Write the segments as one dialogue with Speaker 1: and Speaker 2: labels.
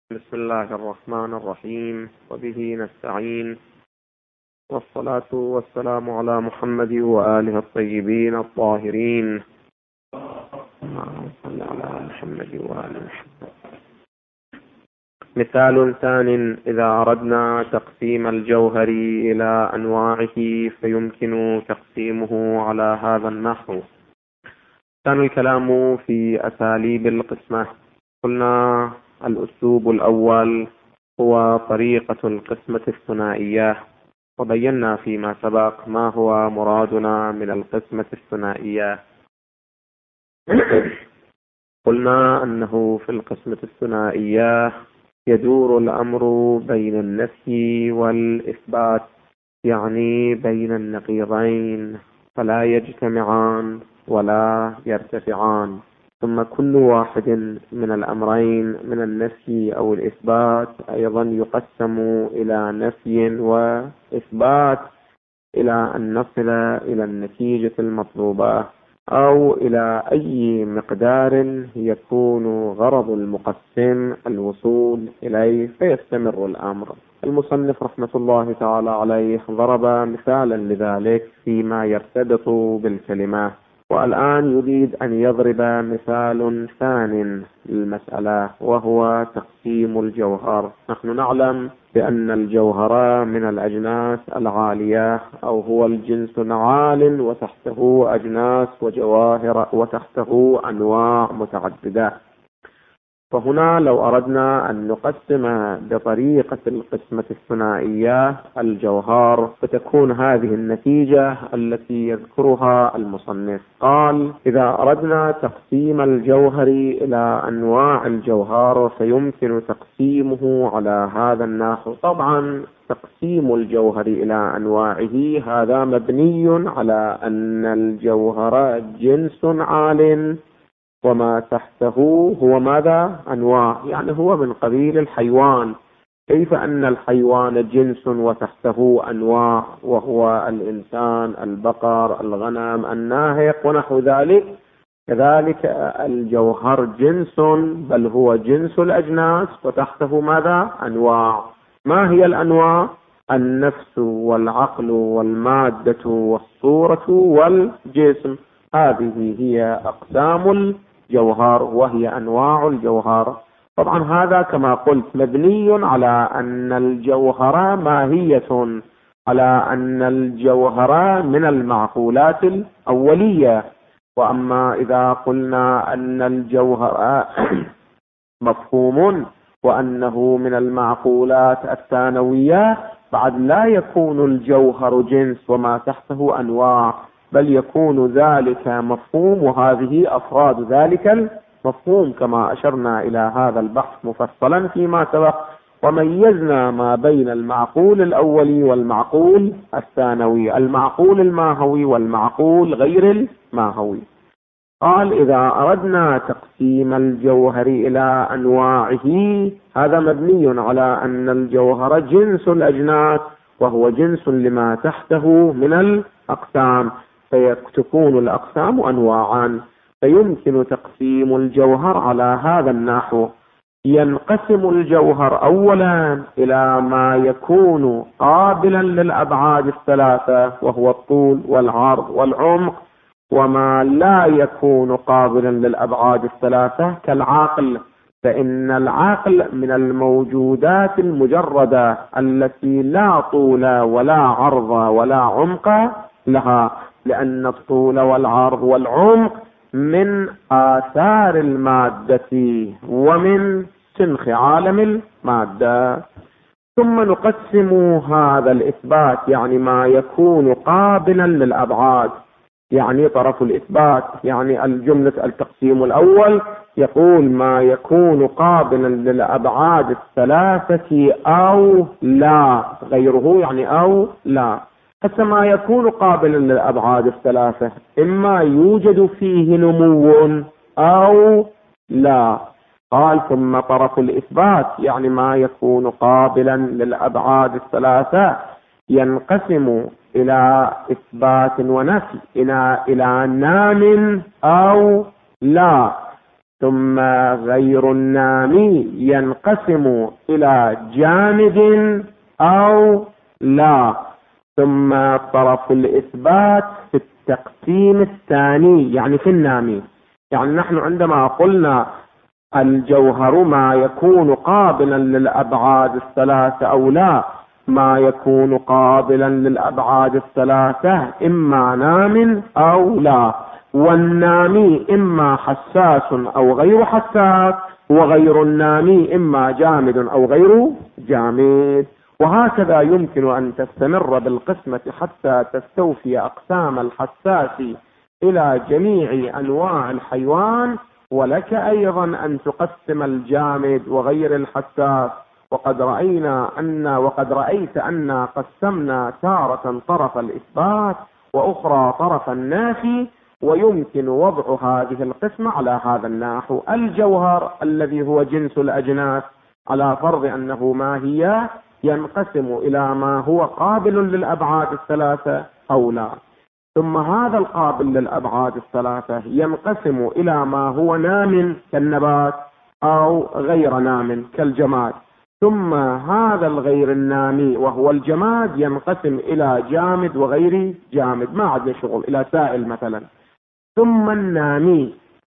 Speaker 1: بسم الله الرحمن الرحيم، وبه نستعين، والصلاة والسلام على محمد وآله الطيبين الطاهرين. صلى على محمد وآله محمد. مثال ثان: إذا أردنا تقسيم الجوهر إلى أنواعه فيمكن تقسيمه على هذا النحو. كان الكلام في أساليب القسمة. قلنا الأسلوب الأول هو طريقة القسمة الثنائية، وبينا فيما سبق ما هو مرادنا من القسمة الثنائية. قلنا أنه في القسمة الثنائية يدور الأمر بين النفي والإثبات، يعني بين النقيضين، فلا يجتمعان ولا يرتفعان، ثم كل واحد من الأمرين من النفي أو الإثبات أيضا يقسم إلى نفي وإثبات إلى أن نصل إلى النتيجة المطلوبة، أو إلى أي مقدار يكون غرض المقسم الوصول إليه فيستمر الأمر. المصنف رحمة الله تعالى عليه ضرب مثالا لذلك فيما يرتبط بالكلمة، والآن يريد أن يضرب مثال ثاني للمسألة، وهو تقسيم الجوهر. نحن نعلم بأن الجوهر من الأجناس العالية، أو هو الجنس العال وتحته أجناس وجواهر وتحته أنواع متعددة. فهنا لو أردنا أن نقسم بطريقة القسمة الثنائية الجوهر، فتكون هذه النتيجة التي يذكرها المصنف. قال: إذا أردنا تقسيم الجوهر إلى أنواع الجوهر فيمكن تقسيمه على هذا النحو. طبعا تقسيم الجوهر إلى أنواعه هذا مبني على أن الجوهر جنس عال، وما تحته هو ماذا؟ أنواع، يعني هو من قبيل الحيوان. كيف أن الحيوان جنس وتحته أنواع، وهو الإنسان، البقر، الغنم، الناهق ونحو ذلك، كذلك الجوهر جنس، بل هو جنس الأجناس وتحته ماذا؟ أنواع. ما هي الأنواع؟ النفس والعقل والمادة والصورة والجسم. هذه هي أقسام الجوهر وهي أنواع الجوهر. طبعا هذا كما قلت مبني على أن الجوهر ماهية، على أن الجوهر من المعقولات الأولية. وأما إذا قلنا أن الجوهر مفهوم وأنه من المعقولات الثانوية، بعد لا يكون الجوهر جنس وما تحته أنواع، بل يكون ذلك مفهوم، وهذه أفراد ذلك المفهوم، كما أشرنا إلى هذا البحث مفصلا فيما سبق، وميزنا ما بين المعقول الأولي والمعقول الثانوي، المعقول الماهوي والمعقول غير الماهوي. قال: إذا أردنا تقسيم الجوهر إلى أنواعه، هذا مبني على أن الجوهر جنس الأجناس، وهو جنس لما تحته من الأقسام، فيكون الأقسام أنواعا. فيمكن تقسيم الجوهر على هذا النحو: ينقسم الجوهر أولا إلى ما يكون قابلا للأبعاد الثلاثة، وهو الطول والعرض والعمق، وما لا يكون قابلا للأبعاد الثلاثة كالعقل، فإن العقل من الموجودات المجردة التي لا طول ولا عرض ولا عمق لها، لأن الطول والعرض والعمق من آثار المادة ومن سنخ عالم المادة. ثم نقسم هذا الإثبات، يعني ما يكون قابلا للأبعاد، يعني طرف الإثبات، يعني الجملة التقسيم الأول يقول ما يكون قابلا للأبعاد الثلاثة أو لا، غيره يعني أو لا. حتى ما يكون قابلا للأبعاد الثلاثة إما يوجد فيه نمو أو لا. قال: ثم طرف الإثبات، يعني ما يكون قابلا للأبعاد الثلاثة ينقسم إلى إثبات ونفي، إلى نام أو لا. ثم غير النامي ينقسم إلى جامد أو لا. ثم طرف الإثبات في التقسيم الثاني، يعني في النامي. يعني نحن عندما قلنا الجوهر ما يكون قابلا للأبعاد الثلاثة أو لا، ما يكون قابلا للأبعاد الثلاثة إما نام أو لا، والنامي إما حساس أو غير حساس، وغير النامي إما جامد أو غير جامد. وهكذا يمكن أن تستمر بالقسمة حتى تستوفي أقسام الحساس إلى جميع أنواع الحيوان، ولك أيضا أن تقسم الجامد وغير الحساس. وقد رأيت أن قسمنا تارة طرف الإثبات وأخرى طرف النافي، ويمكن وضع هذه القسمة على هذا النحو: الجوهر الذي هو جنس الأجناس على فرض أنه ماهية ينقسم إلى ما هو قابل للأبعاد الثلاثة أو لا، ثم هذا القابل للأبعاد الثلاثة ينقسم إلى ما هو نام كالنبات أو غير نام كالجماد، ثم هذا الغير النامي وهو الجماد ينقسم إلى جامد وغير جامد، ما عاد شغل، إلى سائل مثلا. ثم النامي،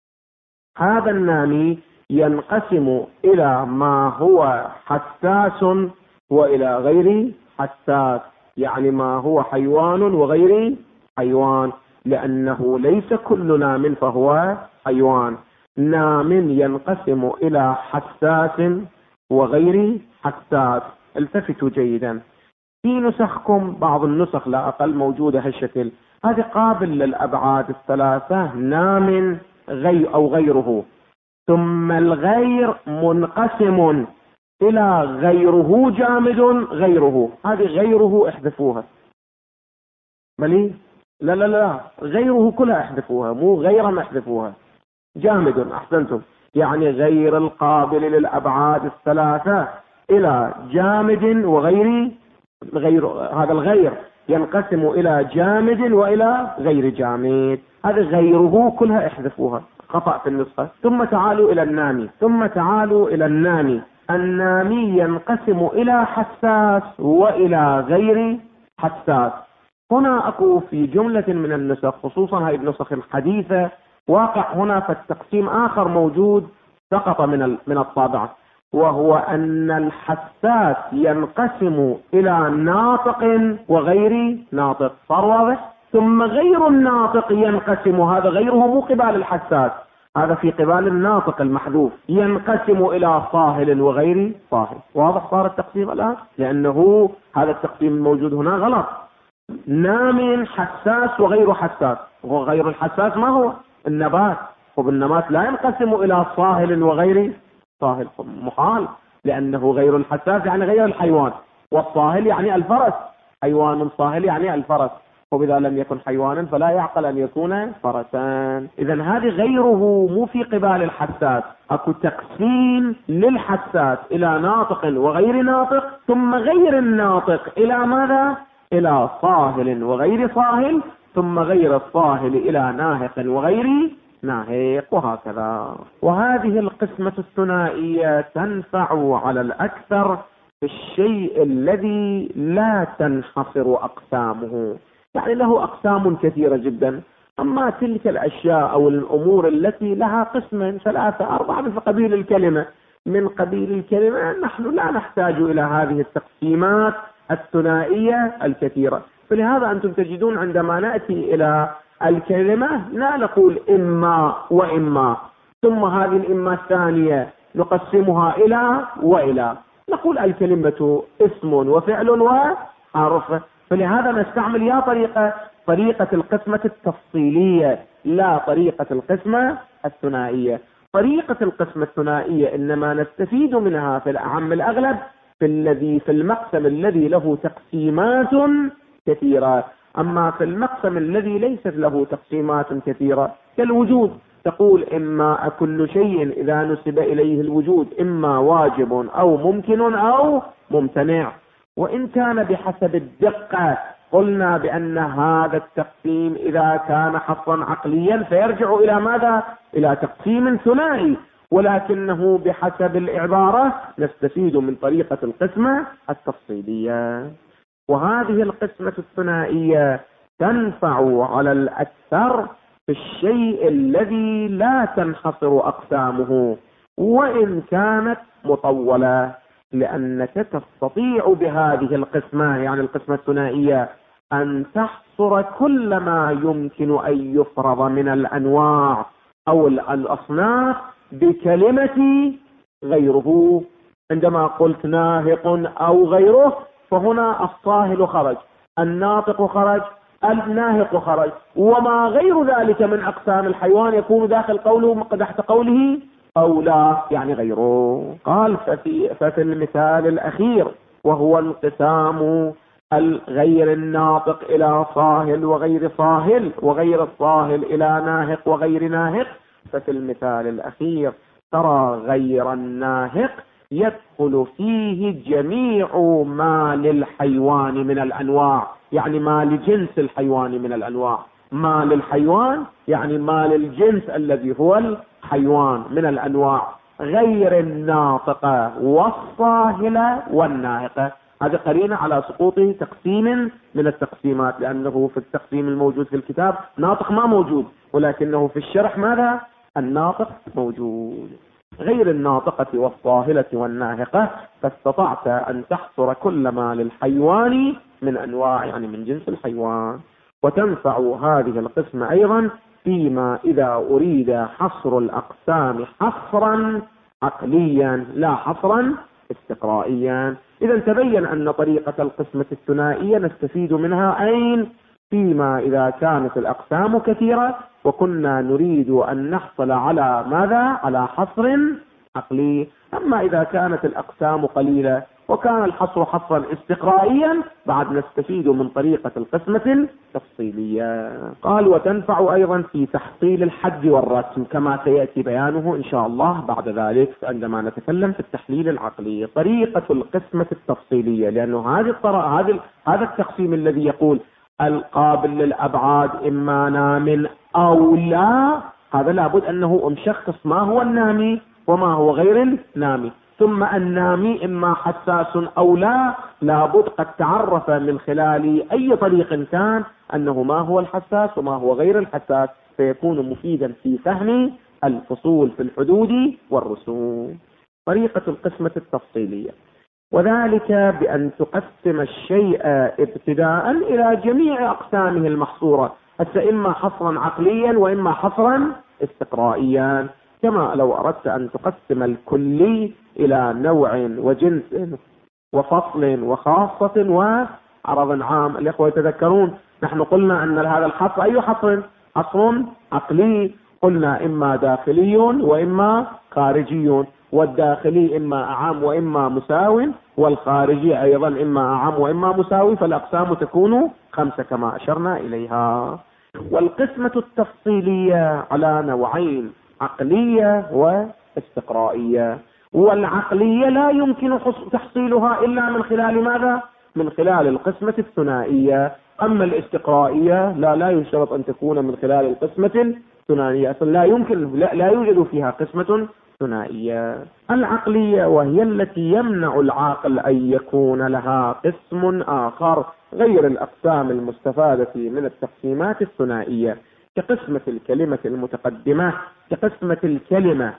Speaker 1: هذا النامي ينقسم إلى ما هو حساس وإلى غير حساس، يعني ما هو حيوان وغير حيوان، لأنه ليس كل نام فهو حيوان. نام ينقسم إلى حساس وغير حساس. التفتوا جيدا، في نسخكم بعض النسخ لا أقل موجودة هالشكل، هذه قابل للأبعاد الثلاثة، نام أو غيره، ثم الغير منقسم إلى غيره جامد غيره. هذه غيره احذفوها، ملي لا غيره كلها احذفوها، مو غيرا احذفوها، جامد أحسنتم، يعني غير القابل للأبعاد الثلاثة إلى جامد وغير هذا الغير ينقسم إلى جامد وإلى غير جامد، هذه غيره كلها احذفوها، خطأ في النسخة. ثم تعالوا إلى النامي. النامي ينقسم إلى حساس وإلى غير حساس. هنا أكو في جملة من النسخ، خصوصا هذه النسخ الحديثة، واقع هنا فالتقسيم آخر موجود سقط من الطابعة، وهو أن الحساس ينقسم إلى ناطق وغير ناطق، صار واضح؟ ثم غير الناطق ينقسم، هذا غيره مو قبال الحساس، هذا في قبال الناطق المحذوف، ينقسم إلى صاهل وغير صاهل. واضح صار التقسيم الآن؟ لأنه هذا التقسيم الموجود هنا غلط. نام حساس وغير حساس، وغير الحساس ما هو؟ النبات، وبالنبات لا ينقسم إلى صاهل وغير صاهل، محال، لأنه غير الحساس يعني غير الحيوان، والصاهل يعني الفرس، حيوان صاهل يعني الفرس، وبذا لم يكن حيوانا فلا يعقل أن يكون فرسان. إذن هذه غيره مو في قبال الحساس، أكو تقسيم للحساس إلى ناطق وغير ناطق، ثم غير الناطق إلى ماذا؟ إلى صاهل وغير صاهل، ثم غير الصاهل إلى ناهق وغير ناهق، وهكذا. وهذه القسمة الثنائية تنفع على الأكثر في الشيء الذي لا تنحصر أقسامه، يعني له أقسام كثيرة جدا. أما تلك الأشياء أو الأمور التي لها قسم 3 4 من قبيل الكلمة، نحن لا نحتاج إلى هذه التقسيمات الثنائية الكثيرة. فلهذا أنتم تجدون عندما نأتي إلى الكلمة لا نقول إما وإما، ثم هذه الإما الثانية نقسمها إلى وإلى، نقول الكلمة اسم وفعل وحرف. فلهذا نستعمل يا طريقة القسمة التفصيلية، لا طريقة القسمة الثنائية. طريقة القسمة الثنائية إنما نستفيد منها في الأعم الأغلب في المقسم الذي له تقسيمات كثيرة. أما في المقسم الذي ليست له تقسيمات كثيرة كالوجود، تقول إما كل شيء إذا نسب إليه الوجود إما واجب أو ممكن أو ممتنع، وإن كان بحسب الدقة قلنا بأن هذا التقسيم إذا كان حصرا عقليا فيرجع إلى ماذا؟ إلى تقسيم ثنائي، ولكنه بحسب العبارة نستفيد من طريقة القسمة التفصيلية. وهذه القسمة الثنائية تنفع على الأكثر في الشيء الذي لا تنحصر أقسامه وإن كانت مطولة، لأنك تستطيع بهذه القسمة يعني القسمة الثنائية أن تحصر كل ما يمكن أن يفرض من الأنواع أو الأصناف بكلمة غيره. عندما قلت ناهق أو غيره فهنا الصاهل خرج، الناطق خرج، الناهق خرج، وما غير ذلك من أقسام الحيوان يكون داخل قوله تحت قوله أو لا يعني غيره. قال ففي المثال الأخير وهو انقسام الغير الناطق إلى صاهل وغير صاهل وغير الصاهل إلى ناهق وغير ناهق، ففي المثال الأخير ترى غير الناهق يدخل فيه جميع ما للحيوان من الأنواع، يعني ما لجنس الحيوان من الأنواع. ما للحيوان يعني ما للجنس الذي هو الحيوان من الأنواع، غير الناطقة والصاهلة والناهقة. هذا قرينة على سقوط تقسيم من التقسيمات، لأنه في التقسيم الموجود في الكتاب ناطق ما موجود، ولكنه في الشرح ماذا؟ الناطق موجود. غير الناطقة والصاهلة والناهقة، فاستطعت أن تحصر كل ما للحيوان من أنواع يعني من جنس الحيوان. وتنفع هذه القسمة أيضا فيما إذا أريد حصر الأقسام حصرا عقليا لا حصرا استقرائيا. إذا تبين أن طريقة القسمة الثنائية نستفيد منها أين؟ فيما إذا كانت الأقسام كثيرة وكنا نريد أن نحصل على ماذا؟ على حصر عقلي. أما إذا كانت الأقسام قليلة وكان الحصر حصرا استقرائيا بعد نستفيد من طريقة القسمة التفصيلية. قال وتنفع أيضا في تحصيل الحد والرسم كما سيأتي بيانه إن شاء الله بعد ذلك عندما نتكلم في التحليل العقلي. طريقة القسمة التفصيلية، لأنه هذا التقسيم الذي يقول القابل للأبعاد إما نام أو لا، هذا لابد أنه نشخص ما هو النامي وما هو غير النامي. ثم النامي إما حساس أو لا، لابد قد تعرف من خلال أي طريق كان أنه ما هو الحساس وما هو غير الحساس، فيكون مفيدا في فهم الفصول في الحدود والرسوم. طريقة القسمة التفصيلية، وذلك بأن تقسم الشيء ابتداء إلى جميع أقسامه المحصورة، حتى إما حصرا عقليا وإما حصرا استقرائيا. كما لو أردت أن تقسم الكلي إلى نوع وجنس وفصل وخاصة وعرض عام. الإخوة يتذكرون نحن قلنا أن هذا الحصر أي حصر؟ حصر عقلي، قلنا إما داخلي وإما خارجي، والداخلي إما أعم وإما مساو، والخارجي أيضا إما أعم وإما مساوي، فالأقسام تكون 5 كما أشرنا إليها. والقسمة التفصيلية على نوعين، عقلية واستقرائية. والعقلية لا يمكن تحصيلها إلا من خلال ماذا؟ من خلال القسمة الثنائية. أما الاستقرائية لا يشترط أن تكون من خلال القسمة الثنائية، أصلا لا يمكن، لا يوجد فيها قسمة ثنائية. العقلية وهي التي يمنع العاقل أن يكون لها قسم آخر غير الأقسام المستفادة من التقسيمات الثنائية، كقسمة الكلمة المتقدمة، كقسمة الكلمة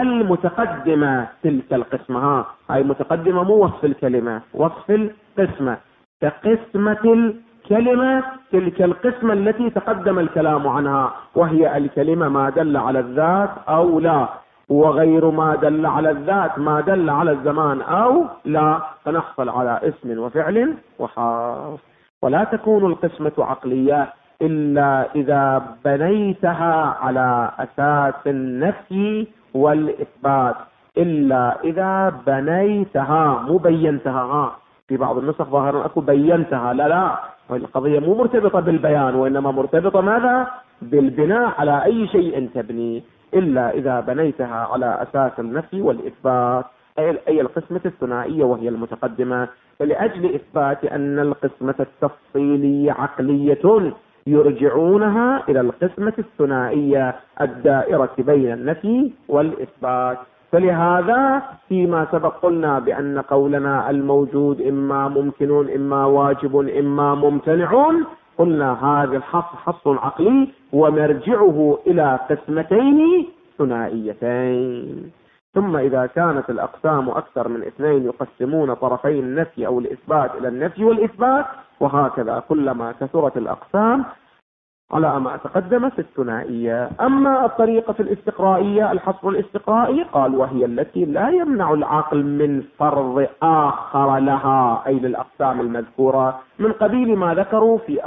Speaker 1: المتقدمة تلك القسمة، هاي متقدمة مو وصف الكلمة، وصف القسمة، كقسمة الكلمة تلك القسمة التي تقدم الكلام عنها، وهي الكلمة ما دل على الذات أو لا، وغير ما دل على الذات ما دل على الزمان أو لا، فنحصل على اسم وفعل وحرف. ولا تكون القسمة عقلية إلا إذا بنيتها على أساس النفي والإثبات، إلا إذا بنيتها مو بينتها. في بعض النسخ ظاهرا أكو بينتها، لا القضية مو مرتبطة بالبيان، وإنما مرتبطة ماذا؟ بالبناء على أي شيء تبني، إلا إذا بنيتها على أساس النفي والإثبات. أي القسمة الثنائية وهي المتقدمة. فلأجل إثبات أن القسمة التفصيلية عقلية يرجعونها إلى القسمة الثنائية الدائرة بين النفي والإثبات. فلهذا فيما سبق قلنا بأن قولنا الموجود إما ممكن إما واجب إما ممتنع، قلنا هذا الحصر حصر عقلي ومرجعه إلى قسمتين ثنائيتين. ثم إذا كانت الأقسام أكثر من اثنين يقسمون طرفي النفي أو الإثبات إلى النفي والإثبات، وهكذا كلما كثرت الأقسام على ما تقدم في الثنائية. أما الطريقة الاستقرائية الحصر الاستقرائي قال وهي التي لا يمنع العقل من فرض آخر لها، أي للأقسام المذكورة من قبيل ما ذكروا في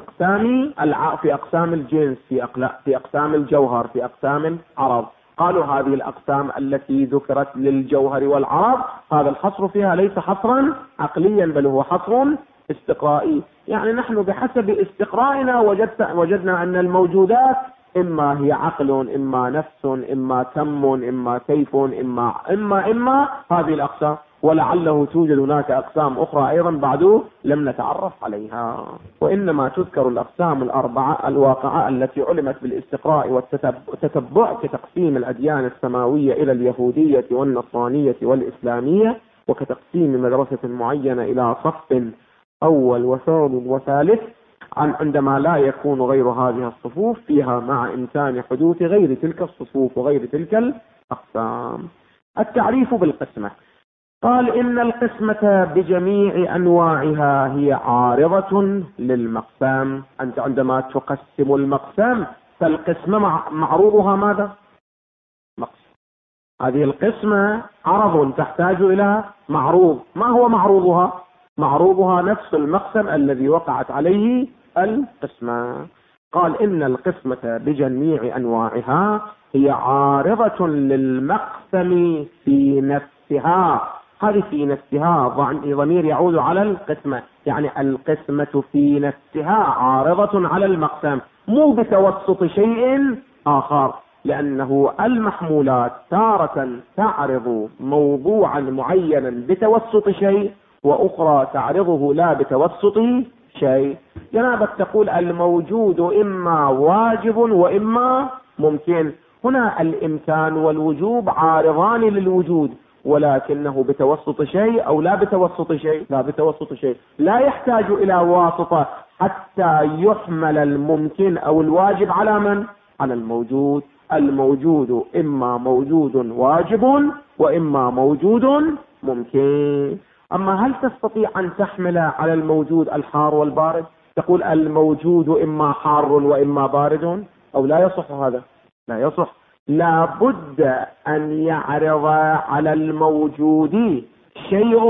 Speaker 1: أقسام الجنس، في أقسام الجوهر، في أقسام العرض. قالوا هذه الأقسام التي ذكرت للجوهر والعرض هذا الحصر فيها ليس حصرا عقليا بل هو حصر استقرائي. يعني نحن بحسب استقرائنا وجدنا أن الموجودات إما هي عقل إما نفس إما كم إما كيف إما هذه الأقسام، ولعله توجد هناك أقسام أخرى أيضا بعد لم نتعرف عليها. وإنما تذكر الأقسام الأربعة الواقعة التي علمت بالاستقراء والتتبع كتقسيم الأديان السماوية إلى اليهودية والنصرانية والإسلامية، وكتقسيم مدرسة معينة إلى صف أول وثاني وثالث، عندما لا يكون غير هذه الصفوف فيها مع إمكان حدوث غير تلك الصفوف وغير تلك الأقسام. التعريف بالقسمة قال إن القسمة بجميع أنواعها هي عارضة للمقسم. أنت عندما تقسم المقسم فالقسمة معروضها ماذا؟ مقسم. هذه القسمة عرض تحتاج إلى معروض. ما هو معروضها؟ معروضها نفس المقسم الذي وقعت عليه القسمة. قال إن القسمة بجميع أنواعها هي عارضة للمقسم في نفسها. هذه في نفسها ضمير يعود على القسمة، يعني القسمة في نفسها عارضة على المقسم، مو بتوسط شيء آخر، لأنه المحمولات تارة تعرض موضوعا معينا بتوسط شيء وأخرى تعرضه لا بتوسط شيء. جنابك تقول الموجود إما واجب وإما ممكن. هنا الإمكان والوجوب عارضان للوجود، ولكنه بتوسط شيء أو لا بتوسط شيء؟ لا بتوسط شيء، لا يحتاج إلى واسطة حتى يحمل الممكن أو الواجب على من؟ على الموجود. الموجود إما موجود واجب وإما موجود ممكن. أما هل تستطيع أن تحمل على الموجود الحار والبارد؟ تقول الموجود إما حار وإما بارد، أو لا يصح هذا؟ لا يصح. لا بد أن يعرض على الموجود شيء،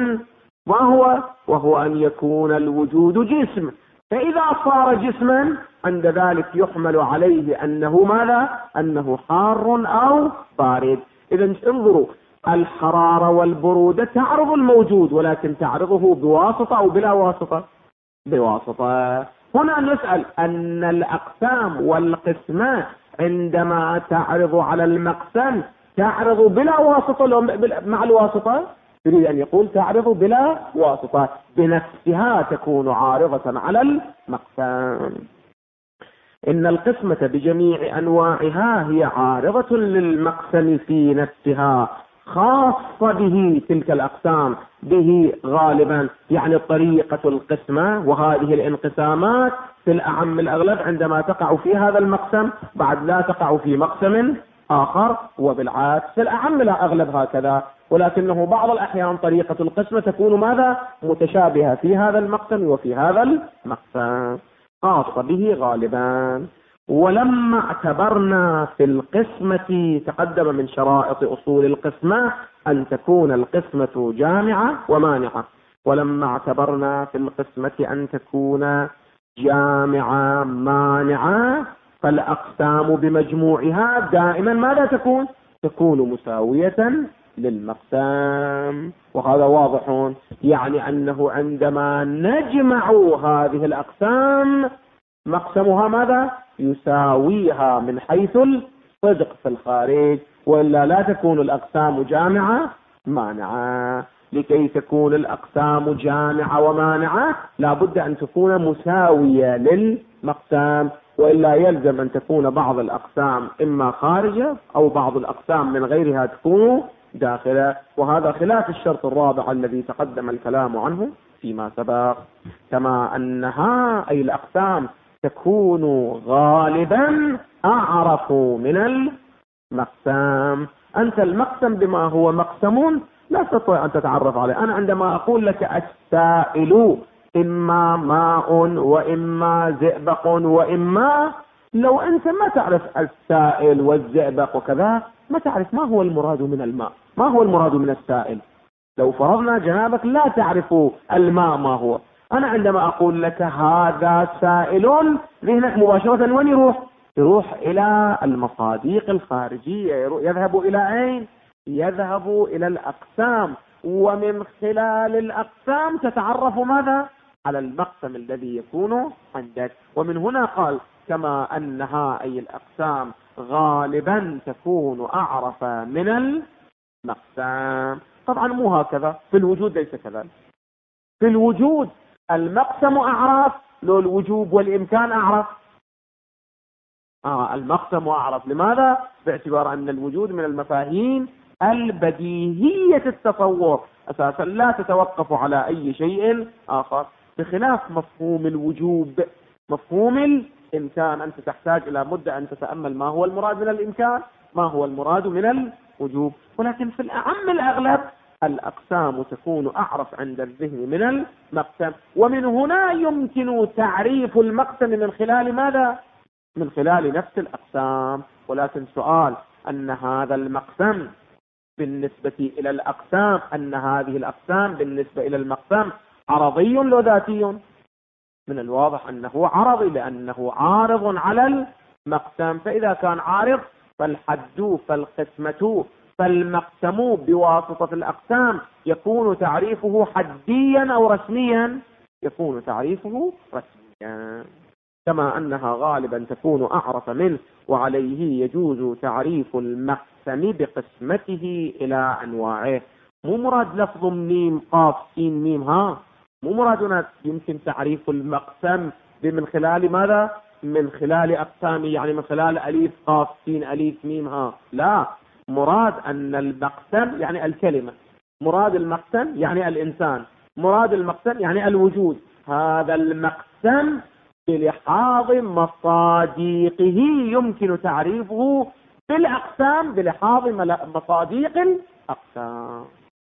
Speaker 1: وهو أن يكون الوجود جسم. فإذا صار جسما عند ذلك يحمل عليه أنه ماذا؟ أنه حار أو بارد. إذا انظروا، الحرارة والبرودة تعرض الموجود، ولكن تعرضه بواسطة أو بلا واسطة؟ بواسطة. هنا نسأل أن الأقسام والقسمة عندما تعرض على المقسم تعرض بلا واسطة مع الواسطة؟ يريد أن يقول تعرض بلا واسطة، بنفسها تكون عارضة على المقسم. إن القسمة بجميع أنواعها هي عارضة للمقسم في نفسها، خاصة به تلك الأقسام، به غالبا، يعني طريقة القسمة وهذه الانقسامات في الأعم الأغلب عندما تقع في هذا المقسم بعد لا تقع في مقسم آخر، وبالعكس الأعم الأغلب هكذا. ولكنه بعض الأحيان طريقة القسمة تكون ماذا؟ متشابهة في هذا المقسم وفي هذا المقسم، خاصة به غالبا. ولما اعتبرنا في القسمة، تقدم من شرائط أصول القسمة أن تكون القسمة جامعة ومانعة، ولما اعتبرنا في القسمة أن تكون جامعة مانعة فالأقسام بمجموعها دائما ماذا تكون؟ تكون مساوية للمقسم. وهذا واضح، يعني أنه عندما نجمع هذه الأقسام مقسمها ماذا؟ يساويها من حيث الصدق في الخارج، وإلا لا تكون الأقسام جامعة مانعة. لكي تكون الأقسام جامعة ومانعة لا بد أن تكون مساوية للمقسم، وإلا يلزم أن تكون بعض الأقسام إما خارجة أو بعض الأقسام من غيرها تكون داخلة، وهذا خلاف الشرط الرابع الذي تقدم الكلام عنه فيما سبق. كما أنها أي الأقسام تكون غالبا أعرف من المقسم. أنت المقسم بما هو مقسم لا تستطيع أن تتعرف عليه. أنا عندما أقول لك السائل إما ماء وإما زئبق وإما، لو أنت ما تعرف السائل والزئبق وكذا ما تعرف ما هو المراد من الماء، ما هو المراد من السائل. لو فرضنا جنابك لا تعرف الماء ما هو، أنا عندما أقول لك هذا سائل ذهنك مباشرة وين يروح؟ يروح إلى المصادق الخارجية، يذهب إلى أين؟ يذهب إلى الأقسام، ومن خلال الأقسام تتعرف ماذا؟ على المقسم الذي يكون عندك. ومن هنا قال كما أنها أي الأقسام غالبا تكون أعرف من المقسم. طبعا مو هكذا في الوجود، ليس كذلك. في الوجود المقسم أعرف، لو الوجوب والإمكان أعرف. المقسم أعرف. لماذا؟ باعتبار أن الوجود من المفاهيم البديهية التصور أساسا لا تتوقف على أي شيء آخر، بخلاف مفهوم الوجوب. مفهوم الإمكان أنت تحتاج إلى مدة أن تتأمل ما هو المراد من الإمكان، ما هو المراد من الوجوب. ولكن في الأعم الأغلب الأقسام تكون أعرف عند الذهن من المقسم، ومن هنا يمكن تعريف المقسم من خلال ماذا؟ من خلال نفس الأقسام. ولكن سؤال أن هذا المقسم بالنسبة إلى الأقسام، أن هذه الأقسام بالنسبة إلى المقسم عرضي لو ذاتي؟ من الواضح أنه عرضي، لأنه عارض على المقسم. فإذا كان عارض فالحد فالقسمة فالمقسم بواسطة الأقسام يكون تعريفه حديا أو رسميا؟ يكون تعريفه رسميا. كما أنها غالبا تكون أعرف منه، وعليه يجوز تعريف المقسم بقسمته إلى أنواعه. مو مراد لفظ ميم قاف سين ميم ها، مو مرادنا يمكن تعريف المقسم من خلال ماذا؟ من خلال أقسامه، يعني من خلال أليف قاف سين أليف ميم ها. لا، مراد أن المقسم يعني الكلمة، مراد المقسم يعني الإنسان، مراد المقسم يعني الوجود. هذا المقسم بلحاظ مصادقه يمكن تعريفه بالأقسام بلحاظ مصادق الأقسام.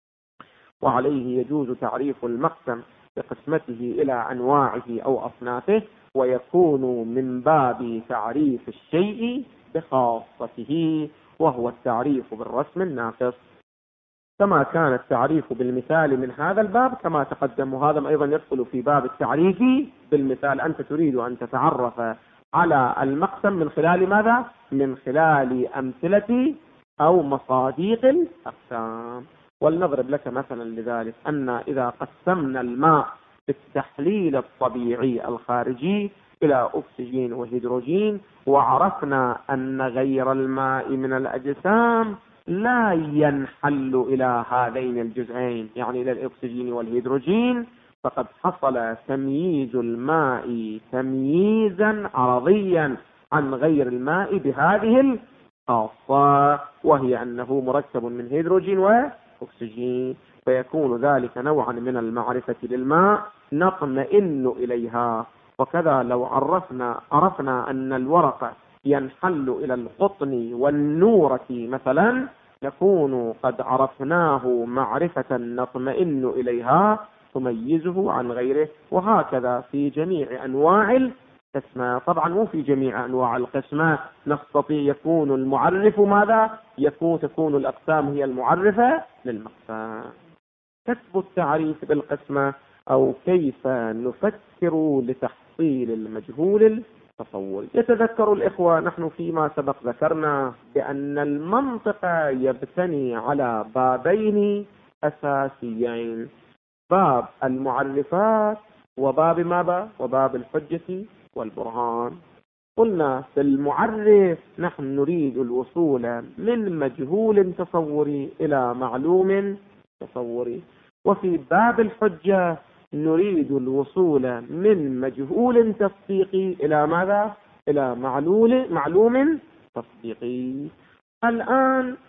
Speaker 1: وعليه يجوز تعريف المقسم بقسمته إلى أنواعه أو أصنافه، ويكون من باب تعريف الشيء بخاصته، وهو التعريف بالرسم الناقص. كما كان التعريف بالمثال من هذا الباب كما تقدم، وهذا أيضا يدخل في باب التعريف بالمثال. أنت تريد أن تتعرف على المقسم من خلال ماذا؟ من خلال أمثلة أو مصادق الأقسام. ولنضرب لك مثلا لذلك أن إذا قسمنا الماء بالتحليل الطبيعي الخارجي إلى أكسجين وهيدروجين، وعرفنا أن غير الماء من الأجسام لا ينحل إلى هذين الجزئين، يعني إلى الأكسجين والهيدروجين، فقد حصل تمييز الماء تمييزا عرضيا عن غير الماء بهذه الخاصة، وهي أنه مركب من هيدروجين وأكسجين. فيكون ذلك نوعا من المعرفة للماء نطمئن إليها. وكذا لو عرفنا أن الورق ينحل إلى القطن والنورة مثلا، نكون قد عرفناه معرفة نطمئن إليها تميزه عن غيره. وهكذا في جميع أنواع القسمة. طبعا مو في جميع أنواع القسمة نستطيع يكون المعرف ماذا؟ تكون الأقسام هي المعرفة للمقسم. كتب التعريف بالقسمة، أو كيف نفكر لتحصيل المجهول التصوري. يتذكر الإخوة نحن فيما سبق ذكرنا بأن المنطق يبتني على بابين أساسيين: باب المعرفات وباب ماذا؟ وباب الحجة والبرهان. قلنا في المعرف نحن نريد الوصول من مجهول تصوري إلى معلوم تصوري، وفي باب الحجة نريد الوصول من مجهول تصديقي إلى ماذا؟ إلى معلوم تصديقي. الآن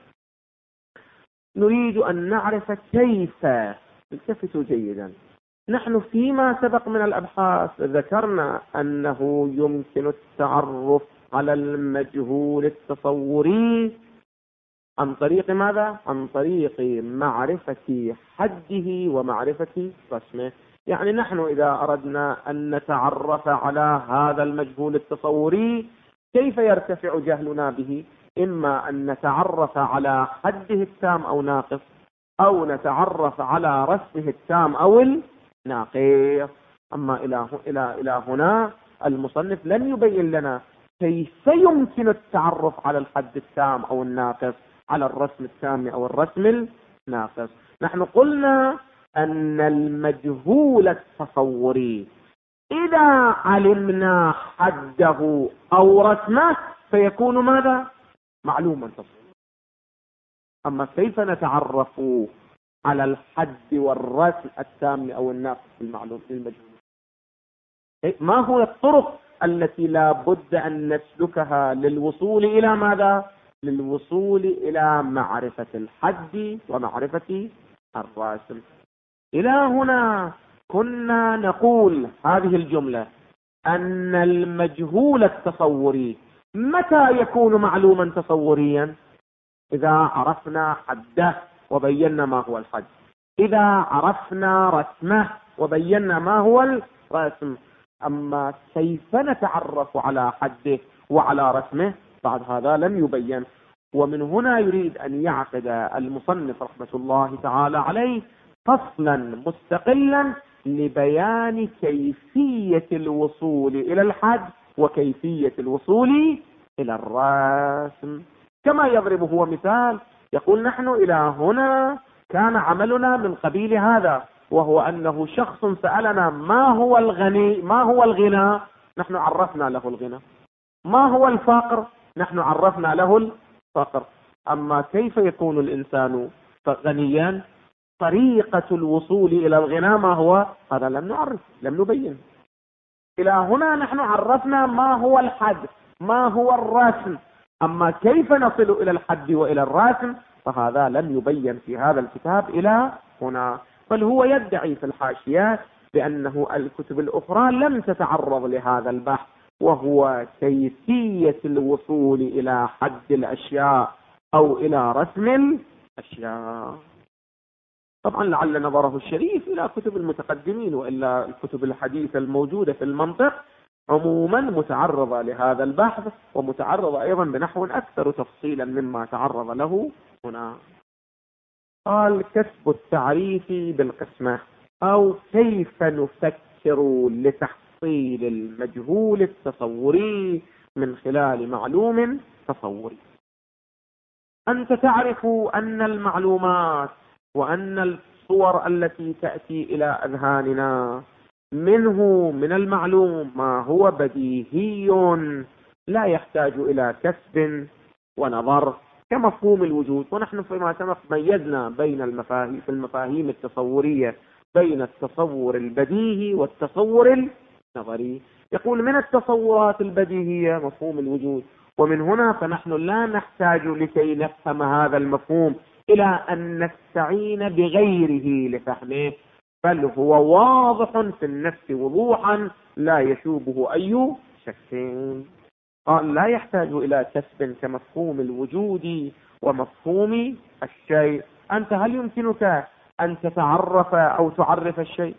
Speaker 1: نريد أن نعرف كيف. التفتوا جيدا، نحن فيما سبق من الأبحاث ذكرنا أنه يمكن التعرف على المجهول التصوري عن طريق ماذا؟ عن طريق معرفة حده ومعرفة رسمه. يعني نحن إذا أردنا أن نتعرف على هذا المجهول التصوري كيف يرتفع جهلنا به؟ إما أن نتعرف على حده التام أو ناقص، أو نتعرف على رسمه التام أو الناقص. أما إلى هنا المصنف لم يبين لنا كيف يمكن التعرف على الحد التام أو الناقص، على الرسم التام أو الرسم الناقص. نحن قلنا أن المجهول التصوري إذا علمنا حده أو رسمه فيكون ماذا؟ معلوما تصوري. أما كيف نتعرف على الحد والرسم التام أو الناقص المعلوم المجهول؟ ما هو الطرق التي لا بد أن نسلكها للوصول إلى ماذا؟ للوصول إلى معرفة الحد ومعرفة الرسم. إلى هنا كنا نقول هذه الجملة أن المجهول التصوري متى يكون معلوما تصوريا؟ إذا عرفنا حده وبينا ما هو الحد، إذا عرفنا رسمه وبينا ما هو الرسم. أما كيف نتعرف على حده وعلى رسمه بعد هذا لم يبين. ومن هنا يريد أن يعقد المصنف رحمة الله تعالى عليه فصلا مستقلا لبيان كيفية الوصول إلى الحد وكيفية الوصول إلى الرسم. كما يضرب هو مثال، يقول نحن إلى هنا كان عملنا من قبيل هذا، وهو أنه شخص سألنا ما هو الغنى، نحن عرفنا له الغنى. ما هو الفقر، نحن عرفنا له الفقر. أما كيف يكون الإنسان غنيا؟ طريقة الوصول إلى الغنى ما هو؟ هذا لم نعرف، لم نبين. إلى هنا نحن عرفنا ما هو الحد، ما هو الرسم. أما كيف نصل إلى الحد وإلى الرسم فهذا لم يبين في هذا الكتاب إلى هنا. بل هو يدعي في الحاشيات بأنه الكتب الأخرى لم تتعرض لهذا البحث، وهو كيفية الوصول إلى حد الأشياء أو إلى رسم الأشياء. طبعا لعل نظره الشريف إلى كتب المتقدمين، وإلا الكتب الحديثة الموجودة في المنطق عموما متعرضة لهذا البحث، ومتعرضة أيضا بنحو أكثر تفصيلا مما تعرض له هنا. قال كسب التعريف بالقسمة، أو كيف نفكر لتحصيل المجهول التصوري من خلال معلوم تصوري. أنت تعرف أن المعلومات وأن الصور التي تأتي إلى أذهاننا من المعلوم ما هو بديهي لا يحتاج إلى كسب ونظر كمفهوم الوجود. ونحن فيما سبق ميزنا بين المفاهيم التصورية بين التصور البديهي والتصور النظري. يقول من التصورات البديهية مفهوم الوجود، ومن هنا فنحن لا نحتاج لكي نفهم هذا المفهوم إلى أن نستعين بغيره لفهمه، بل هو واضح في النفس وضوحا لا يشوبه أي شك. قال لا يحتاج إلى كسب كمفهوم الوجود ومفهوم الشيء. أنت هل يمكنك أن تتعرف أو تعرف الشيء؟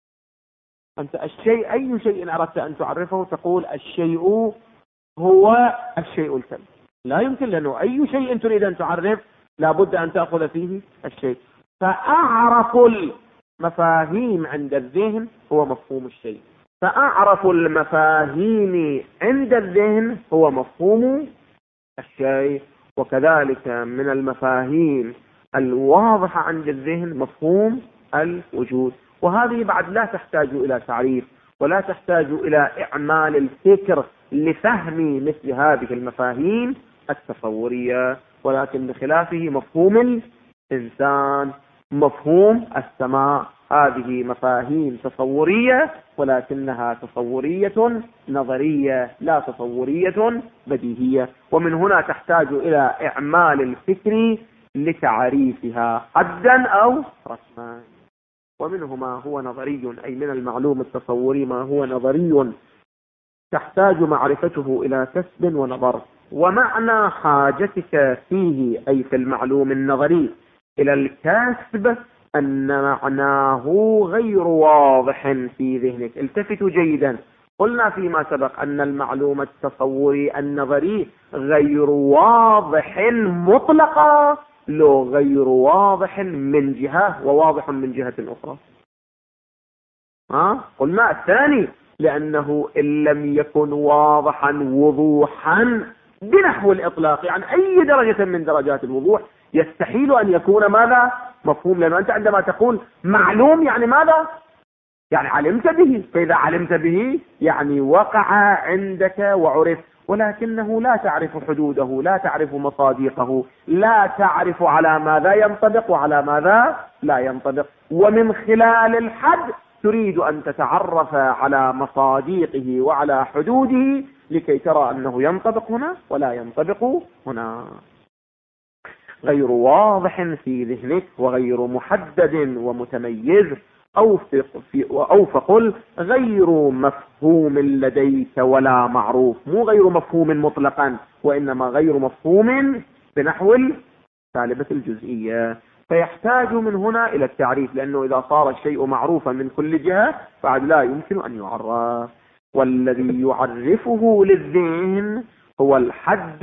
Speaker 1: أنت الشيء أي شيء أردت أن تعرفه تقول الشيء هو الشيء الكم. لا يمكن، لأنه أي شيء تريد أن تعرف لابد أن تأخذ فيه الشيء. فأعرف المفاهيم عند الذهن هو مفهوم الشيء، فأعرف المفاهيم عند الذهن هو مفهوم الشيء. وكذلك من المفاهيم الواضحة عند الذهن مفهوم الوجود. وهذه بعد لا تحتاج إلى تعريف ولا تحتاج إلى إعمال الفكر لفهم مثل هذه المفاهيم التصورية، ولكن بخلافه مفهوم الإنسان، مفهوم السماء، هذه مفاهيم تصورية ولكنها تصورية نظرية لا تصورية بديهية، ومن هنا تحتاج إلى إعمال الفكر لتعريفها حدا أو رسما. ومنه ما هو نظري، أي من المعلوم التصوري ما هو نظري تحتاج معرفته إلى كسب ونظر. ومعنى حاجتك فيه، أي في المعلوم النظري، إلى الكسب أن معناه غير واضح في ذهنك. التفتوا جيدا، قلنا فيما سبق أن المعلوم التصوري النظري غير واضح مطلقا، لو غير واضح من جهة وواضح من جهة أخرى. قلنا الثاني لأنه إن لم يكن واضحا وضوحا بنحو الإطلاق، يعني أي درجة من درجات الوضوح، يستحيل أن يكون ماذا مفهوم، لأنه أنت عندما تقول معلوم يعني ماذا؟ يعني علمت به، فإذا علمت به يعني وقع عندك وعرف، ولكنه لا تعرف حدوده، لا تعرف مصادقه، لا تعرف على ماذا ينطبق وعلى ماذا لا ينطبق، ومن خلال الحد تريد أن تتعرف على مصادقه وعلى حدوده لكي ترى أنه ينطبق هنا ولا ينطبق هنا. غير واضح في ذهنك وغير محدد ومتميز، أو فقل غير مفهوم لديك ولا معروف، مو غير مفهوم مطلقا، وإنما غير مفهوم بنحو سالبة الجزئية. فيحتاج من هنا إلى التعريف، لأنه إذا صار الشيء معروفا من كل جهة بعد لا يمكن أن يعرف. والذي يعرفه للذهن هو الحد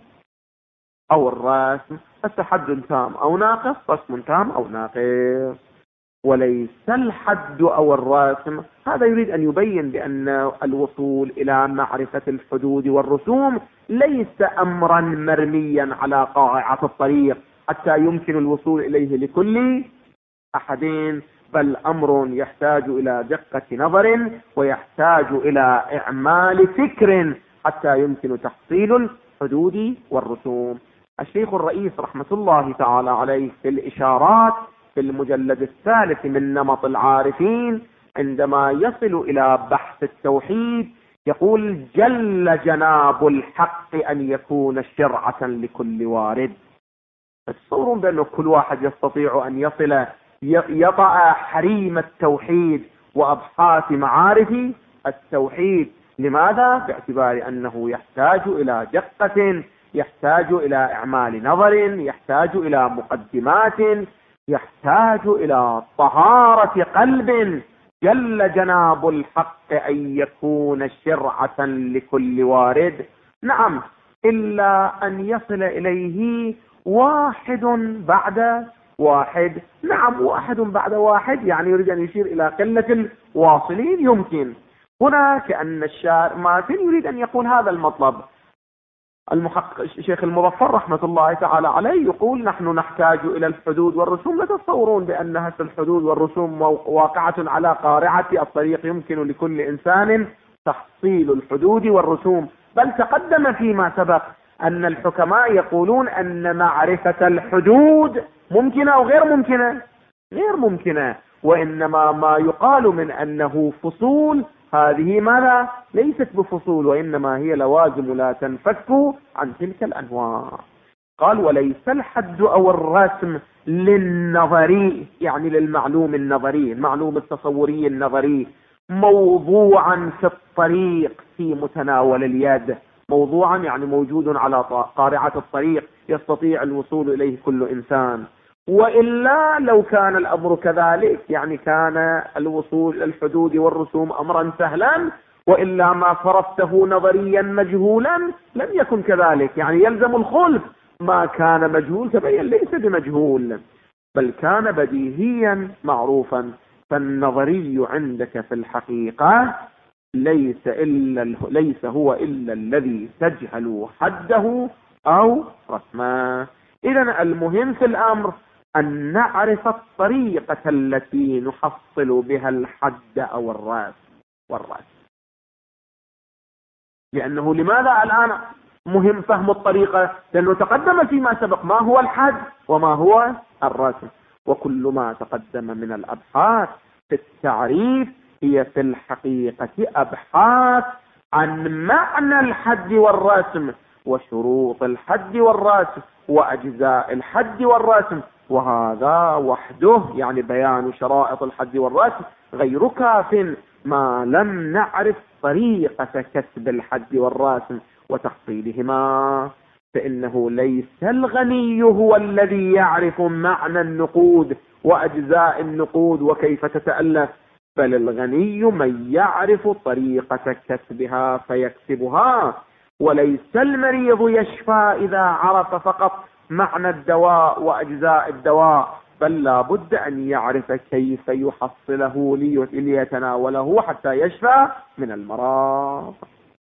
Speaker 1: أو الرسم، الحد تام أو ناقص، رسم تام أو ناقص، وليس الحد أو الرسم. هذا يريد أن يبين بأن الوصول إلى معرفة الحدود والرسوم ليس أمرا مرميا على قاعدة الطريق حتى يمكن الوصول إليه لكل أحدين، بل أمر يحتاج إلى دقة نظر ويحتاج إلى إعمال فكر حتى يمكن تحصيل الحدود والرسوم. الشيخ الرئيس رحمة الله تعالى عليه في الإشارات في المجلد 3 من نمط العارفين عندما يصل إلى بحث التوحيد يقول: جل جناب الحق أن يكون شرعة لكل وارد. تصورون بأنه كل واحد يستطيع أن يصل يطأ حريم التوحيد وأبحاث معارف التوحيد. لماذا؟ باعتبار أنه يحتاج إلى دقة، يحتاج إلى إعمال نظر، يحتاج إلى مقدمات، يحتاج إلى طهارة قلب. جل جناب الحق أن يكون شرعة لكل وارد. نعم، إلا أن يصل إليه واحد بعد واحد. نعم، واحد بعد واحد، يعني يريد أن يشير إلى قلة الواصلين. يمكن هنا كأن الشاعر ماتن يريد أن يقول هذا المطلب. المحقق الشيخ المظفر رحمة الله تعالى عليه يقول: نحن نحتاج إلى الحدود والرسوم. لا تتصورون بأنها الحدود والرسوم واقعة على قارعة الطريق، يمكن لكل إنسان تحصيل الحدود والرسوم، بل تقدم فيما سبق أن الحكماء يقولون أن معرفة الحدود ممكنة أو غير ممكنة؟ غير ممكنة. وإنما ما يقال من أنه فصول، هذه ماذا؟ ليست بفصول، وإنما هي لوازم لا تنفك عن تلك الأنواع. قال: وليس الحد أو الرسم للنظري، يعني للمعلوم النظري، المعلوم التصوري النظري، موضوعا في الطريق في متناول اليد. موضوعا يعني موجود على قارعة الطريق، يستطيع الوصول إليه كل إنسان. وإلا لو كان الأمر كذلك، يعني كان الوصول إلى الحدود والرسوم أمرا سهلا، وإلا ما فرضته نظريا مجهولا لم يكن كذلك، يعني يلزم الخلف. ما كان مجهول تبين ليس بمجهول، بل كان بديهيا معروفا. فالنظري عندك في الحقيقة ليس هو إلا الذي تجهل حده أو رسمه. إذن المهم في الأمر أن نعرف الطريقة التي نحصل بها الحد أو الرسم. لأنه لماذا الآن مهم فهم الطريقة؟ لأنه تقدم فيما سبق ما هو الحد وما هو الرسم، وكل ما تقدم من الأبحاث في التعريف هي في الحقيقة أبحاث عن معنى الحد والرسم وشروط الحد والرسم وأجزاء الحد والرسم، وهذا وحده يعني بيان شرائط الحد والرسم غير كاف ما لم نعرف طريقة كسب الحد والرسم وتحصيلهما. فإنه ليس الغني هو الذي يعرف معنى النقود وأجزاء النقود وكيف تتألف، بل الغني من يعرف طريقة كسبها فيكسبها. وليس المريض يشفى إذا عرف فقط معنى الدواء وأجزاء الدواء، بل لا بد أن يعرف كيف يحصله ليتناوله حتى يشفى من المرض.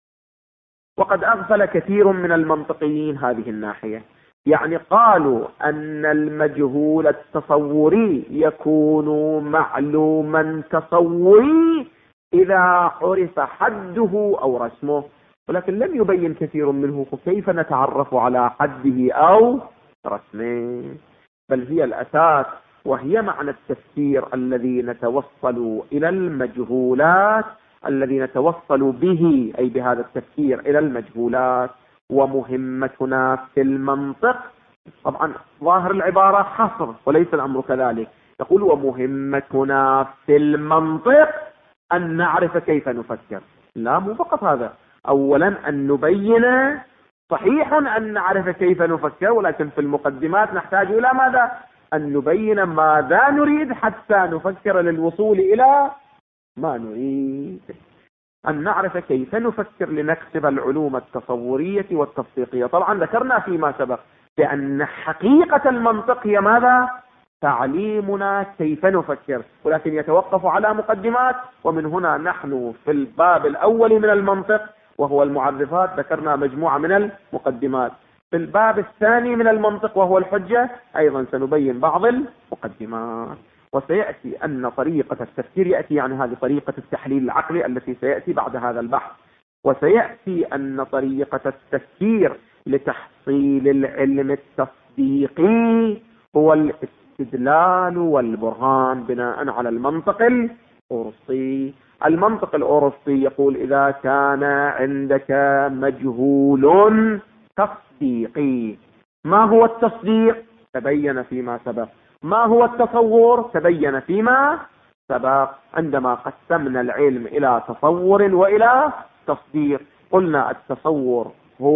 Speaker 1: وقد أغفل كثير من المنطقيين هذه الناحية، يعني قالوا أن المجهول التصوري يكون معلوما تصوري إذا عرف حده أو رسمه، ولكن لم يبين كثير منه كيف نتعرف على حده أو رسمه، بل هي الأساس وهي معنى التفسير الذي نتوصل إلى المجهولات، الذي نتوصل به أي بهذا التفسير إلى المجهولات. ومهمتنا في المنطق، طبعا ظاهر العبارة حصر وليس الأمر كذلك، يقول ومهمتنا في المنطق أن نعرف كيف نفكر. لا، مو فقط هذا، أولا أن نبين، صحيح أن نعرف كيف نفكر، ولكن في المقدمات نحتاج إلى ماذا؟ أن نبين ماذا نريد حتى نفكر للوصول إلى ما نريد. أن نعرف كيف نفكر لنكسب العلوم التصورية والتصديقية. طبعا ذكرنا فيما سبق بأن حقيقة المنطق هي ماذا؟ تعليمنا كيف نفكر، ولكن يتوقف على مقدمات، ومن هنا نحن في الباب الأول من المنطق وهو المعرفات ذكرنا مجموعة من المقدمات. في الباب الثاني من المنطق وهو الحجة أيضا سنبين بعض المقدمات. وسيأتي أن طريقة التفكير يأتي يعني هذه طريقة التحليل العقلي التي سيأتي بعد هذا البحث، وسيأتي أن طريقة التفكير لتحصيل العلم التصديقي هو الاستدلال والبرهان بناء على المنطق الأرسطي. المنطق الأرسطي يقول إذا كان عندك مجهول تصديقي، ما هو التصديق؟ تبين فيما سبق. ما هو التصور؟ تبين فيما سبق. عندما قسمنا العلم إلى تصور وإلى تصديق، قلنا التصور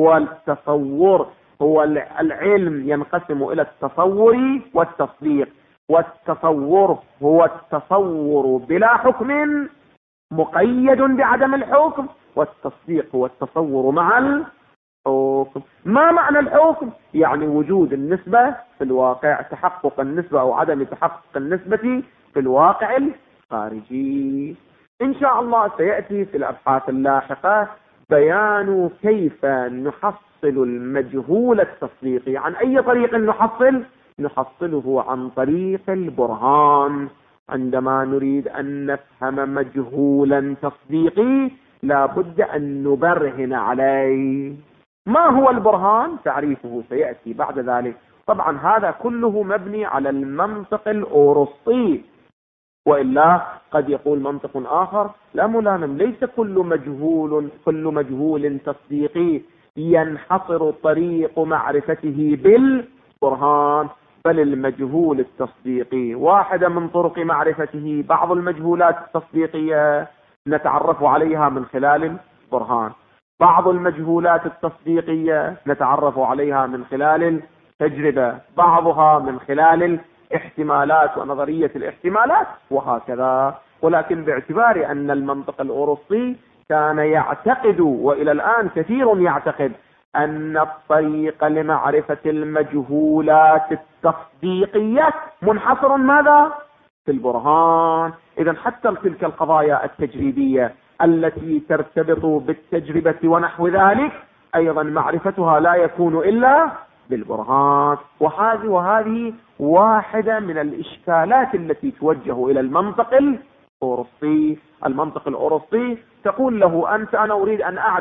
Speaker 1: هو العلم ينقسم إلى التصور والتصديق، والتصور هو التصور بلا حكم مقيد بعدم الحكم، والتصديق هو التصور مع الحكم. ما معنى الحكم؟ يعني وجود النسبة في الواقع، تحقق النسبة أو عدم تحقق النسبة في الواقع الخارجي. إن شاء الله سيأتي في الأبحاث اللاحقة بيان كيف نحصل المجهول التصديقي. عن أي طريق نحصله عن طريق البرهان. عندما نريد أن نفهم مجهولا تصديقي لا بد أن نبرهن عليه. ما هو البرهان؟ تعريفه سيأتي بعد ذلك. طبعا هذا كله مبني على المنطق الأرسطي، وإلا قد يقول منطق آخر لا ملامم، ليس كل مجهول تصديقي ينحصر طريق معرفته بالبرهان، بل المجهول التصديقي واحدة من طرق معرفته. بعض المجهولات التصديقية نتعرف عليها من خلال البرهان، بعض المجهولات التصديقية نتعرف عليها من خلال التجربة، بعضها من خلال الاحتمالات ونظرية الاحتمالات وهكذا. ولكن باعتبار أن المنطق الأرسطي كان يعتقد، وإلى الآن كثير يعتقد، أن الطريق لمعرفة المجهولات التصديقية منحصر ماذا؟ في البرهان. إذن حتى تلك القضايا التجريبية التي ترتبط بالتجربة ونحو ذلك أيضا معرفتها لا يكون إلا بالبرهان. وهذه واحدة من الإشكالات التي توجه إلى المنطق الأرسطي. المنطق الأرسطي تقول له أنت أنا أريد أن أعرف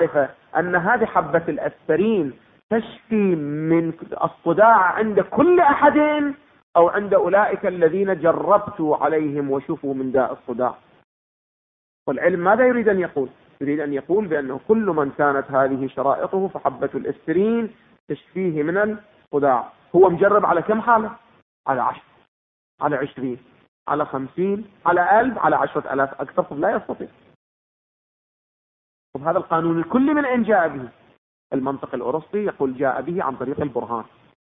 Speaker 1: أن هذه حبة الأسبرين تشفي من الصداع عند كل أحد أو عند أولئك الذين جربت عليهم وشفوا من داء الصداع. والعلم ماذا يريد أن يقول؟ يريد أن يقول بأنه كل من كانت هذه شرائطه فحبة الأسبرين تشفيه من الصداع. هو مجرب على كم حالة؟ على 10، على 20، على 50، على 1000، على 10,000، أكثر لا يستطيع. وهذا القانون الكلي من أين جاء به؟ المنطق الأرسطي يقول جاء به عن طريق البرهان.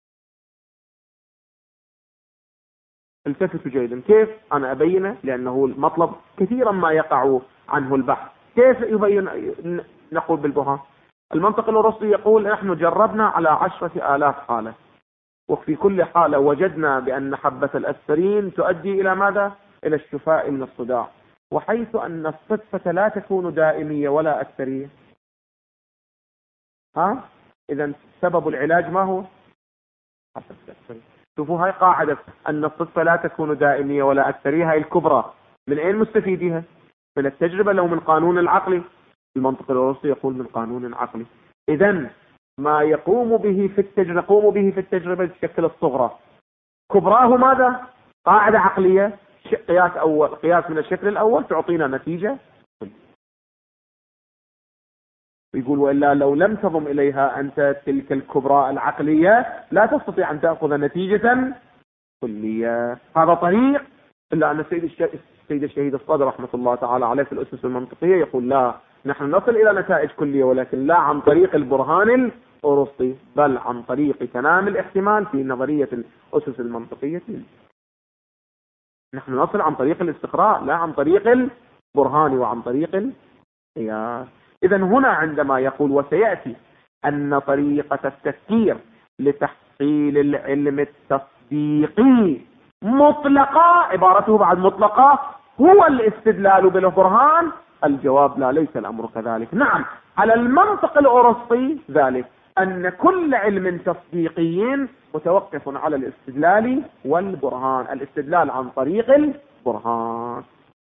Speaker 1: التفتوا جيدا كيف أنا أبينه، لأنه المطلب كثيرا ما يقع عنه البحث. كيف يبين؟ نقول بالبرهان. المنطق الأرسطي يقول نحن جربنا على 10,000 حالة، وفي كل حالة وجدنا بأن حبة الأسبرين تؤدي إلى ماذا؟ إلى الشفاء من الصداع. وحيث أن الصدفة لا تكون دائمية ولا أكثرية، إذا سبب العلاج ما هو؟ حبة الأسبرين. شوفوا هاي قاعدة أن الصدفة لا تكون دائمية ولا أكثرية، هاي الكبرى من أين مستفيدها؟ من التجربة لو من قانون العقلي؟ المنطق الأرسطي يقول من قانون عقلي. إذن ما يقوم به في التجربة نقوم به في التجربة بالشكل الصغرى، كبراه ماذا؟ قاعدة عقلية، قياس أول، قياس من الشكل الأول تعطينا نتيجة. يقول وإلا لو لم تضم إليها أنت تلك الكبرى العقلية لا تستطيع أن تأخذ نتيجة كلية. هذا طريق، إلا أن السيد الشهيد الصدر رحمة الله تعالى عليه في الأسس المنطقية يقول لا، نحن نصل إلى نتائج كلية ولكن لا عن طريق البرهان الأرسطي، بل عن طريق تمام الاحتمال في نظرية الأسس المنطقية. نحن نصل عن طريق الاستقراء لا عن طريق البرهان وعن طريق القياس. إذن هنا عندما يقول وسيأتي أن طريقة التفكير لتحصيل العلم التصديقي مطلقة، عبارته بعد مطلقة، هو الاستدلال بالبرهان، الجواب لا، ليس الأمر كذلك. نعم على المنطق الأرسطي ذلك أن كل علم تصديقي متوقف على الاستدلال والبرهان، الاستدلال عن طريق البرهان.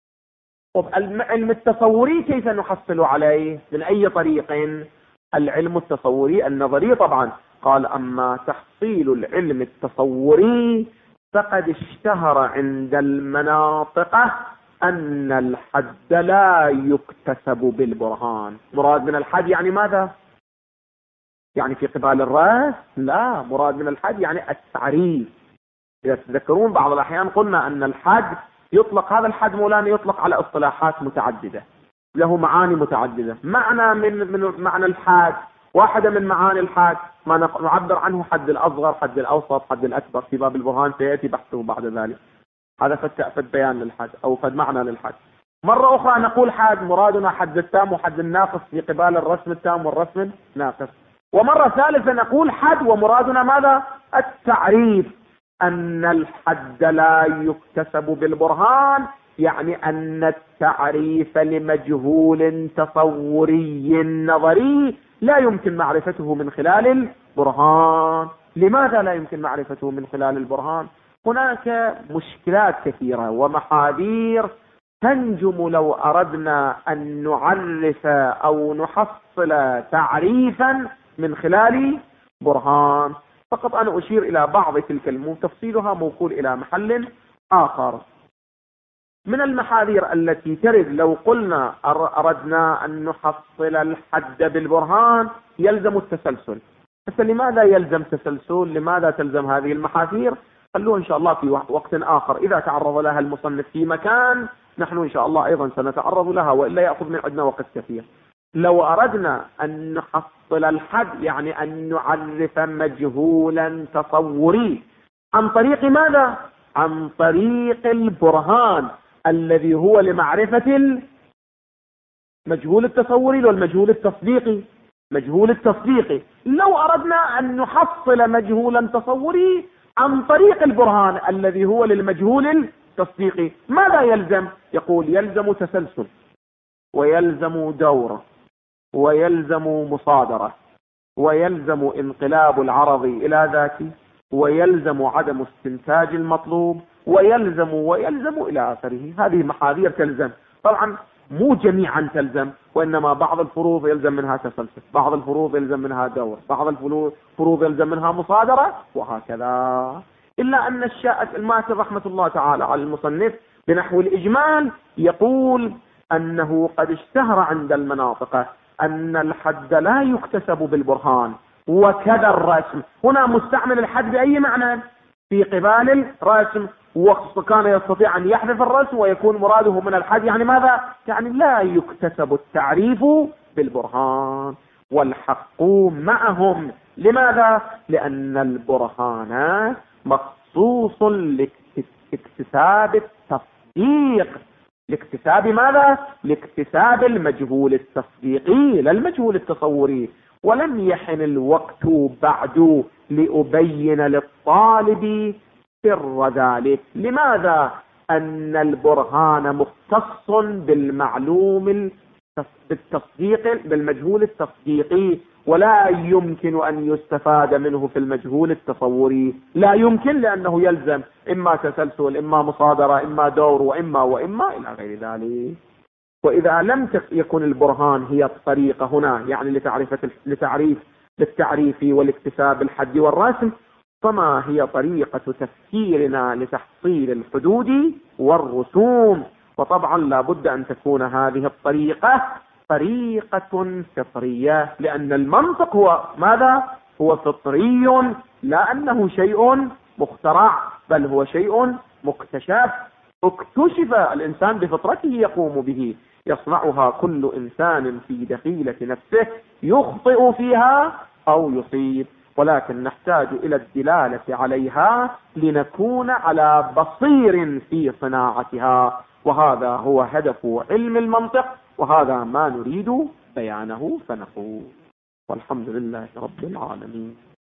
Speaker 1: طب العلم التصوري كيف نحصل عليه؟ من أي طريق؟ العلم التصوري النظري طبعا. قال أما تحصيل العلم التصوري فقد اشتهر عند المناطقة أن الحد لا يكتسب بالبرهان. مراد من الحد يعني ماذا؟ يعني في قبال الرأس؟ لا، مراد من الحد يعني التعريف. إذا تذكرون بعض الأحيان قلنا أن الحد يطلق، هذا الحد مولانا يطلق على اصطلاحات متعددة له معاني متعددة. معنى من معنى الحد، واحدة من معاني الحد ما نعبر عنه حد الأصغر، حد الأوسط، حد الأكبر، في باب البرهان سيأتي بحثه بعد ذلك. هذا فد بيان للحد أو فد معنى للحد. مرة أخرى نقول حد مرادنا حد التام وحد الناقص في قبال الرسم التام والرسم الناقص. ومرة ثالثة نقول حد ومرادنا ماذا؟ التعريف، أن الحد لا يكتسب بالبرهان، يعني أن التعريف لمجهول تصوري نظري لا يمكن معرفته من خلال البرهان. لماذا لا يمكن معرفته من خلال البرهان؟ هناك مشكلات كثيرة ومحاذير تنجم لو أردنا أن نعرف أو نحصل تعريفا من خلال برهان. فقط أنا أشير إلى بعض تلك تفصيلها موكول إلى محل آخر. من المحاذير التي ترد لو قلنا أردنا أن نحصل الحد بالبرهان يلزم التسلسل. بس لماذا يلزم تسلسل؟ لماذا تلزم هذه المحاذير؟ خلوه إن شاء الله في وقت آخر، إذا تعرض لها المصنف في مكان نحن إن شاء الله أيضا سنتعرض لها، وإلا يأخذ من عندنا وقت كثير. لو أردنا أن نحصل الحد يعني أن نعرف مجهولا تصوري عن طريق ماذا؟ عن طريق البرهان الذي هو لمعرفة المجهول التصوري والمجهول التصديقي. مجهول التصديقي لو أردنا أن نحصل مجهولا تصوري عن طريق البرهان الذي هو للمجهول التصديقي، ماذا يلزم؟ يقول يلزم تسلسل، ويلزم دورة، ويلزم مصادرة، ويلزم انقلاب العرض إلى ذاتي، ويلزم عدم استنتاج المطلوب، ويلزم إلى آخره. هذه محاذير تلزم. طبعا مو جميعا تلزم، وإنما بعض الفروض يلزم منها تسلسل، بعض الفروض يلزم منها دور، بعض الفروض يلزم منها مصادرة، وهكذا. إلا أن الماتن رحمة الله تعالى على المصنف بنحو الإجمال يقول أنه قد اشتهر عند المناطق أن الحد لا يكتسب بالبرهان، وكذا الرسم. هنا مستعمل الحد بأي معنى؟ في قبال الرسم، وكان يستطيع أن يحذف الرسم ويكون مراده من الحد يعني ماذا؟ يعني لا يكتسب التعريف بالبرهان، والحق معهم. لماذا؟ لأن البرهان مخصوص لاكتساب التصديق. لاكتساب ماذا؟ لاكتساب المجهول التصديقي لا المجهول التصوري. ولم يحن الوقت بعد لأبين للطالب سر ذلك. لماذا؟ أن البرهان مختص بالمعلوم بالتصديق بالمجهول التصديقي، ولا يمكن أن يستفاد منه في المجهول التصوري. لا يمكن، لأنه يلزم إما تسلسل، إما مصادرة، إما دور، وإما إلى غير ذلك. وإذا لم يكن البرهان هي الطريقة هنا يعني للتعريف والاكتساب الحد والرسم، فما هي طريقة تفكيرنا لتحصيل الحدود والرسوم؟ وطبعا لا بد أن تكون هذه الطريقة طريقة فطرية، لأن المنطق هو ماذا؟ هو فطري، لا أنه شيء مخترع، بل هو شيء مكتشف، اكتشف الإنسان بفطرته يقوم به، يصنعها كل إنسان في دخيلة نفسه، يخطئ فيها أو يصيب، ولكن نحتاج إلى الدلالة عليها لنكون على بصير في صناعتها. وهذا هو هدف علم المنطق، وهذا ما نريد بيانه، فنقول والحمد لله رب العالمين.